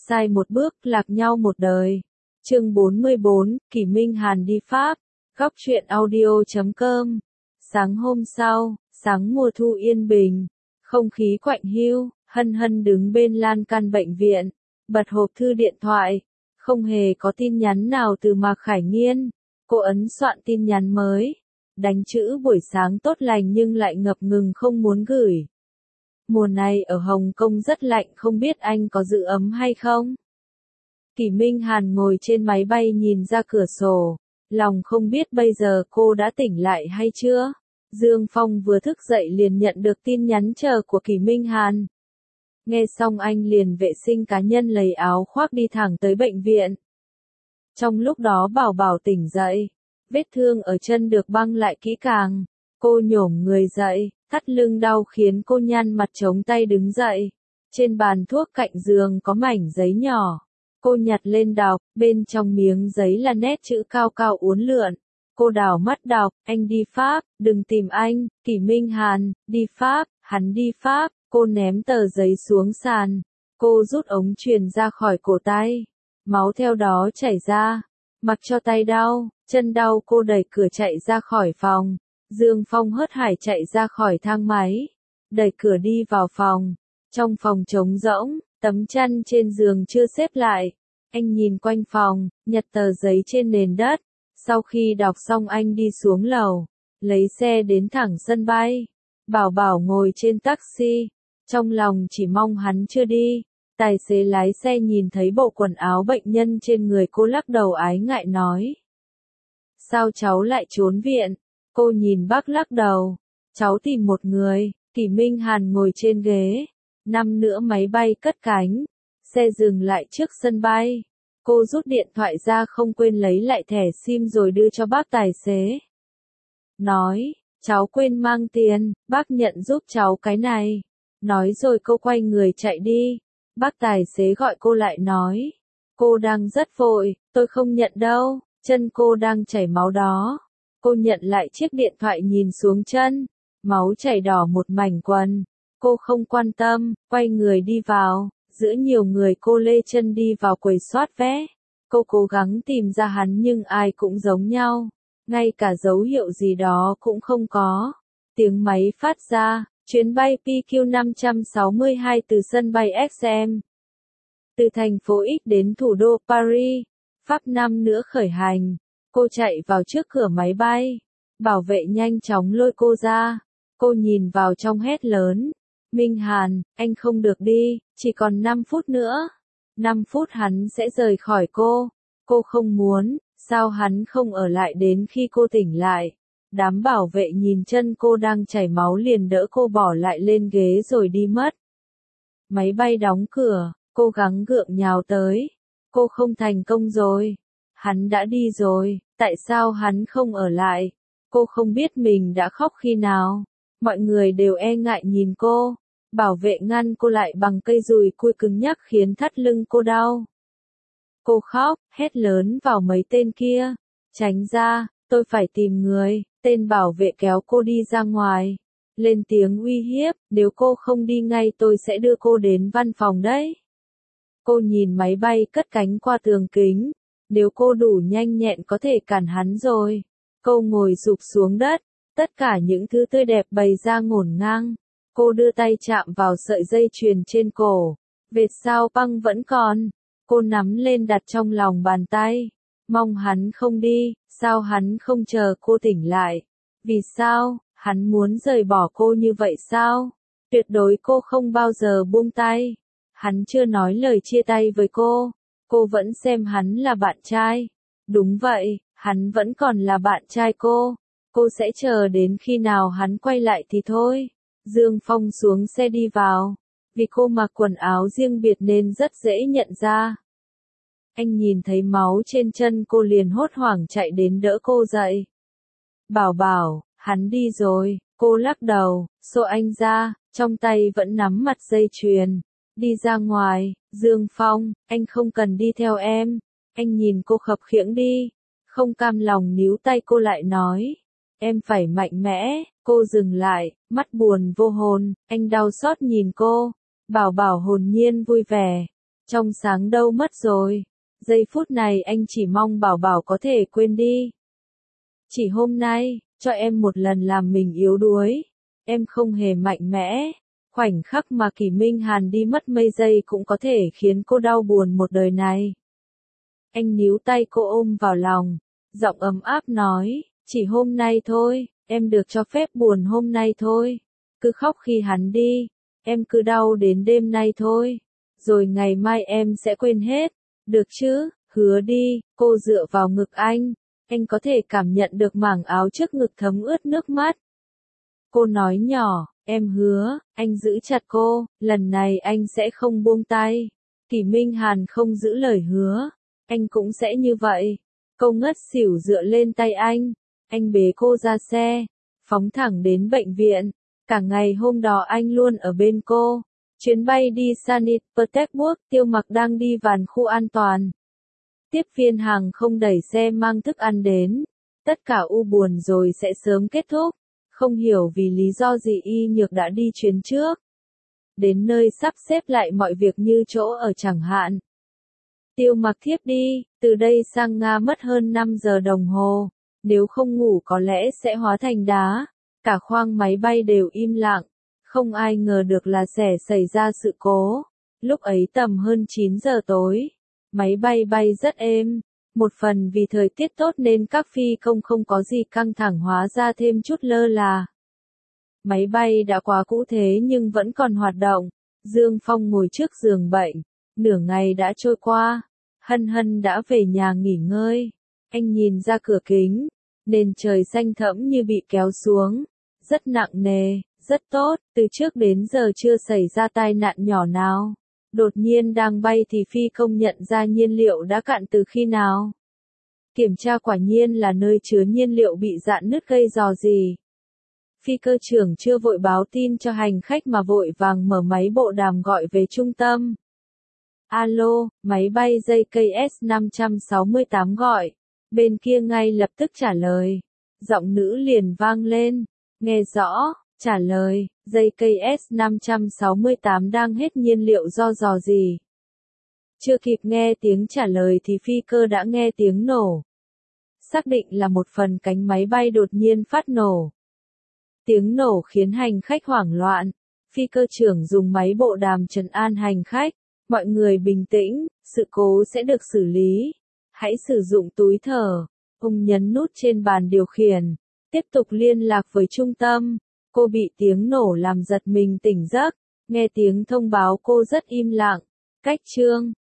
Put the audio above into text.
sai một bước, lạc nhau một đời. Chương 44, Kỷ Minh Hàn đi Pháp. Góc truyện audio.com. Sáng hôm sau, sáng mùa thu yên bình, không khí quạnh hiu, Hân Hân đứng bên lan can bệnh viện, bật hộp thư điện thoại, không hề có tin nhắn nào từ Mạc Khải Nghiên. Cô ấn soạn tin nhắn mới, đánh chữ buổi sáng tốt lành nhưng lại ngập ngừng không muốn gửi. Mùa này ở Hồng Kông rất lạnh, không biết anh có giữ ấm hay không? Kỷ Minh Hàn ngồi trên máy bay nhìn ra cửa sổ, lòng không biết bây giờ cô đã tỉnh lại hay chưa. Dương Phong vừa thức dậy liền nhận được tin nhắn chờ của Kỷ Minh Hàn. Nghe xong anh liền vệ sinh cá nhân lấy áo khoác đi thẳng tới bệnh viện. Trong lúc đó Bảo Bảo tỉnh dậy, vết thương ở chân được băng lại kỹ càng. Cô nhổm người dậy, thắt lưng đau khiến cô nhăn mặt chống tay đứng dậy. Trên bàn thuốc cạnh giường có mảnh giấy nhỏ. Cô nhặt lên đọc, bên trong miếng giấy là nét chữ cao cao uốn lượn. Cô đảo mắt đọc, anh đi Pháp, đừng tìm anh, Kỷ Minh Hàn, đi Pháp, hắn đi Pháp. Cô ném tờ giấy xuống sàn. Cô rút ống truyền ra khỏi cổ tay. Máu theo đó chảy ra. Mặc cho tay đau, chân đau cô đẩy cửa chạy ra khỏi phòng. Dương Phong hớt hải chạy ra khỏi thang máy. Đẩy cửa đi vào phòng. Trong phòng trống rỗng, tấm chăn trên giường chưa xếp lại. Anh nhìn quanh phòng, nhặt tờ giấy trên nền đất. Sau khi đọc xong anh đi xuống lầu, lấy xe đến thẳng sân bay. Bảo Bảo ngồi trên taxi. Trong lòng chỉ mong hắn chưa đi. Tài xế lái xe nhìn thấy bộ quần áo bệnh nhân trên người cô lắc đầu ái ngại nói. Sao cháu lại trốn viện? Cô nhìn bác lắc đầu. Cháu tìm một người. Kỷ Minh Hàn ngồi trên ghế. Năm nữa máy bay cất cánh. Xe dừng lại trước sân bay. Cô rút điện thoại ra không quên lấy lại thẻ SIM rồi đưa cho bác tài xế. Nói, cháu quên mang tiền, bác nhận giúp cháu cái này. Nói rồi cô quay người chạy đi. Bác tài xế gọi cô lại nói. Cô đang rất vội, tôi không nhận đâu, chân cô đang chảy máu đó. Cô nhận lại chiếc điện thoại nhìn xuống chân. Máu chảy đỏ một mảnh quần. Cô không quan tâm, quay người đi vào. Giữa nhiều người cô lê chân đi vào quầy soát vé. Cô cố gắng tìm ra hắn nhưng ai cũng giống nhau. Ngay cả dấu hiệu gì đó cũng không có. Tiếng máy phát ra. Chuyến bay PQ562 từ sân bay XM. Từ thành phố X đến thủ đô Paris. Pháp năm nữa khởi hành. Cô chạy vào trước cửa máy bay. Bảo vệ nhanh chóng lôi cô ra. Cô nhìn vào trong hét lớn. Minh Hàn, anh không được đi, chỉ còn 5 phút nữa. 5 phút hắn sẽ rời khỏi cô. Cô không muốn, sao hắn không ở lại đến khi cô tỉnh lại. Đám bảo vệ nhìn chân cô đang chảy máu liền đỡ cô bỏ lại lên ghế rồi đi mất. Máy bay đóng cửa, cô gắng gượng nhào tới. Cô không thành công rồi. Hắn đã đi rồi, tại sao hắn không ở lại? Cô không biết mình đã khóc khi nào. Mọi người đều e ngại nhìn cô. Bảo vệ ngăn cô lại bằng cây dùi cui cứng nhắc khiến thắt lưng cô đau. Cô khóc, hét lớn vào mấy tên kia. Tránh ra, tôi phải tìm người. Tên bảo vệ kéo cô đi ra ngoài. Lên tiếng uy hiếp, nếu cô không đi ngay tôi sẽ đưa cô đến văn phòng đấy. Cô nhìn máy bay cất cánh qua tường kính. Nếu cô đủ nhanh nhẹn có thể cản hắn rồi. Cô ngồi sụp xuống đất. Tất cả những thứ tươi đẹp bày ra ngổn ngang. Cô đưa tay chạm vào sợi dây chuyền trên cổ. Vệt sao băng vẫn còn. Cô nắm lên đặt trong lòng bàn tay. Mong hắn không đi, sao hắn không chờ cô tỉnh lại? Vì sao, hắn muốn rời bỏ cô như vậy sao? Tuyệt đối cô không bao giờ buông tay. Hắn chưa nói lời chia tay với cô. Cô vẫn xem hắn là bạn trai. Đúng vậy, hắn vẫn còn là bạn trai cô. Cô sẽ chờ đến khi nào hắn quay lại thì thôi. Dương Phong xuống xe đi vào. Vì cô mặc quần áo riêng biệt nên rất dễ nhận ra. Anh nhìn thấy máu trên chân cô liền hốt hoảng chạy đến đỡ cô dậy. Bảo Bảo, hắn đi rồi. Cô lắc đầu, xô anh ra, trong tay vẫn nắm mặt dây chuyền. Đi ra ngoài, Dương Phong, anh không cần đi theo em. Anh nhìn cô khập khiễng đi. Không cam lòng níu tay cô lại nói. Em phải mạnh mẽ. Cô dừng lại, mắt buồn vô hồn. Anh đau xót nhìn cô. Bảo Bảo hồn nhiên vui vẻ. Trong sáng đâu mất rồi. Giây phút này anh chỉ mong Bảo Bảo có thể quên đi. Chỉ hôm nay, cho em một lần làm mình yếu đuối. Em không hề mạnh mẽ. Khoảnh khắc mà Kỷ Minh Hàn đi mất mấy giây cũng có thể khiến cô đau buồn một đời này. Anh níu tay cô ôm vào lòng, giọng ấm áp nói, chỉ hôm nay thôi, em được cho phép buồn hôm nay thôi. Cứ khóc khi hắn đi, em cứ đau đến đêm nay thôi. Rồi ngày mai em sẽ quên hết, được chứ, hứa đi. Cô dựa vào ngực anh có thể cảm nhận được mảng áo trước ngực thấm ướt nước mắt. Cô nói nhỏ, em hứa. Anh giữ chặt cô, lần này anh sẽ không buông tay. Kỷ Minh Hàn không giữ lời hứa, anh cũng sẽ như vậy. Cô ngất xỉu dựa lên tay anh bế cô ra xe, phóng thẳng đến bệnh viện. Cả ngày hôm đó anh luôn ở bên cô. Chuyến bay đi Saint Petersburg, Tiêu Mặc đang đi vào khu an toàn. Tiếp viên hàng không đẩy xe mang thức ăn đến. Tất cả u buồn rồi sẽ sớm kết thúc. Không hiểu vì lý do gì Y Nhược đã đi chuyến trước. Đến nơi sắp xếp lại mọi việc như chỗ ở chẳng hạn. Tiêu Mặc thiếp đi, từ đây sang Nga mất hơn 5 giờ đồng hồ. Nếu không ngủ có lẽ sẽ hóa thành đá. Cả khoang máy bay đều im lặng. Không ai ngờ được là sẽ xảy ra sự cố. Lúc ấy tầm hơn 9 giờ tối. Máy bay bay rất êm. Một phần vì thời tiết tốt nên các phi công không có gì căng thẳng, hóa ra thêm chút lơ là. Máy bay đã quá cũ thế nhưng vẫn còn hoạt động. Dương Phong ngồi trước giường bệnh. Nửa ngày đã trôi qua. Hân Hân đã về nhà nghỉ ngơi. Anh nhìn ra cửa kính. Nền trời xanh thẫm như bị kéo xuống. Rất nặng nề, rất tốt, từ trước đến giờ chưa xảy ra tai nạn nhỏ nào. Đột nhiên đang bay thì phi công nhận ra nhiên liệu đã cạn từ khi nào. Kiểm tra quả nhiên là nơi chứa nhiên liệu bị rạn nứt gây rò rỉ. Phi cơ trưởng chưa vội báo tin cho hành khách mà vội vàng mở máy bộ đàm gọi về trung tâm. Alo, máy bay JKS 568 gọi. Bên kia ngay lập tức trả lời. Giọng nữ liền vang lên. Nghe rõ, trả lời, JKS 568 đang hết nhiên liệu do rò rỉ. Chưa kịp nghe tiếng trả lời thì phi cơ đã nghe tiếng nổ. Xác định là một phần cánh máy bay đột nhiên phát nổ. Tiếng nổ khiến hành khách hoảng loạn. Phi cơ trưởng dùng máy bộ đàm trấn an hành khách. Mọi người bình tĩnh, sự cố sẽ được xử lý. Hãy sử dụng túi thở. Ông nhấn nút trên bàn điều khiển. Tiếp tục liên lạc với trung tâm. Cô bị tiếng nổ làm giật mình tỉnh giấc. Nghe tiếng thông báo cô rất im lặng. Cách chương